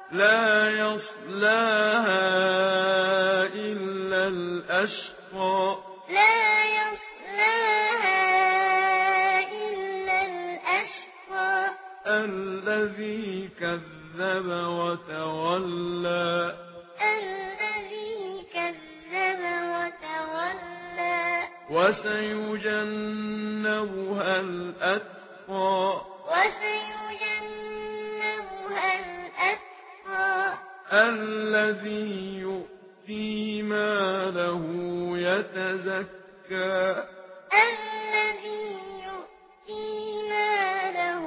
لا يصلاها إلا الأشقى لا يصلاها إلا الأشقى الذي كذب وتولى الذي كذب وتولى وسيجنبها الأتقى وسيجنبها الأتقى الذي يؤتي ماله يتزكى الذي يؤتي ماله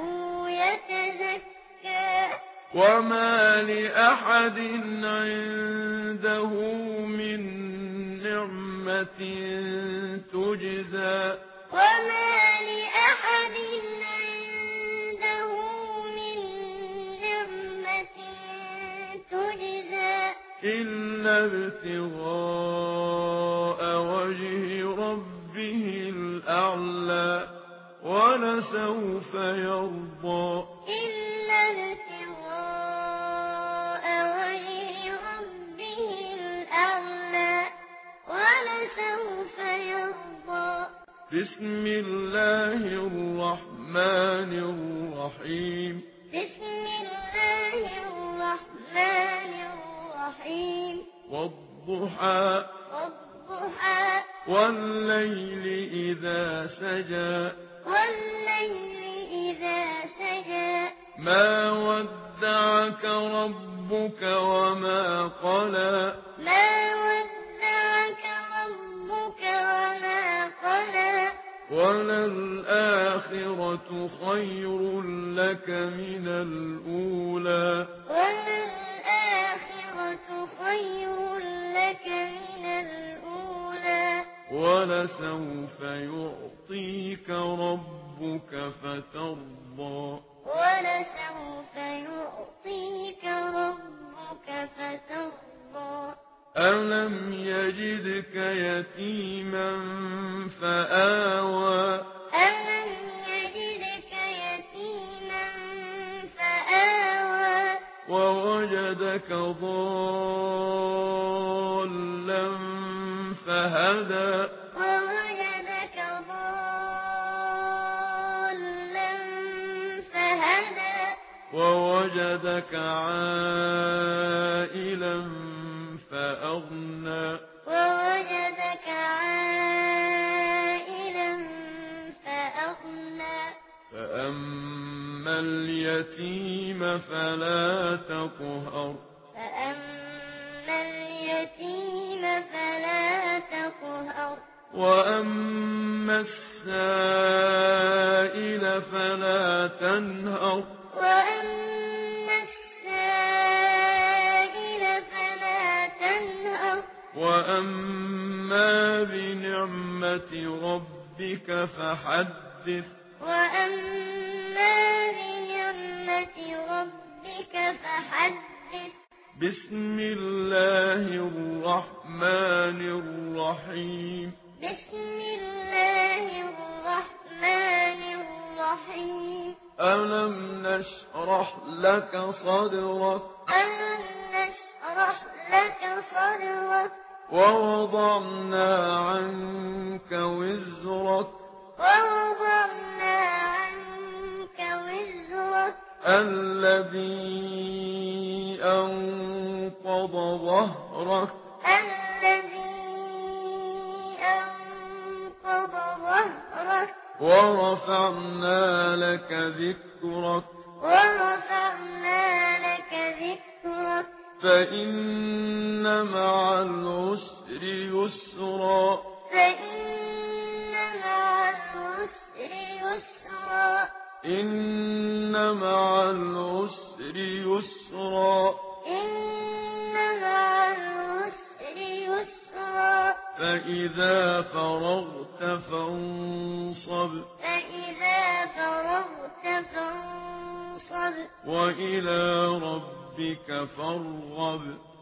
يتزكى وما لأحد عنده من نعمة تجزى وما لأحد عنده من نعمة تجزى إلا ابتغاء وجه ربه الأعلى ولسوف يرضى إلا ابتغاء وجه ربه الأعلى ولسوف يرضى بسم الله الرحمن الرحيم بسم الله الرحمن الرحيم والضحى والضحى والليل إذا سجى والليل إذا سجى ما ودعك ربك وما قلى ما ودعك ربك وما قلى وللآخرة خير لك من الأولى وللآخرة خير لك من الأولى ولسوف يعطيك ربك فترضى ولسوف يعطيك ربك فترضى ألم يجدك يتيما فآوى ألم يجدك يتيما فآوى ووجدك ضالا فهدى ووجدك ضالا فهدى ووجدك عائلا فأغنى ووجدك عائلا فأغنى فأما اليتيم فلا تقهر فأما اليتيم فلا تقهر وأما السائل فلا تنهر وأما السائل فلا تنهر وأما بنعمة ربك فحدث وأما بنعمة ربك فحدث بسم الله الرحمن الرحيم بسم الله الرحمن الرحيم ألم نشرح لك صدرك ألم نشرح لك صدرك ووضعنا عنك وزرك ووضعنا عنك وزرك الذي أنقض ظهرك الذي أنقض ظهرك ورفعنا لك ذكرك ورفعنا لك ذكرك فإن مع العسر يسرا فإن مع العسر يسرا إن مع العسر يسرا إن مع العسر يسرا فإذا فرغت فانصب فإذا فرغت فانصب وإلى ربك فارغب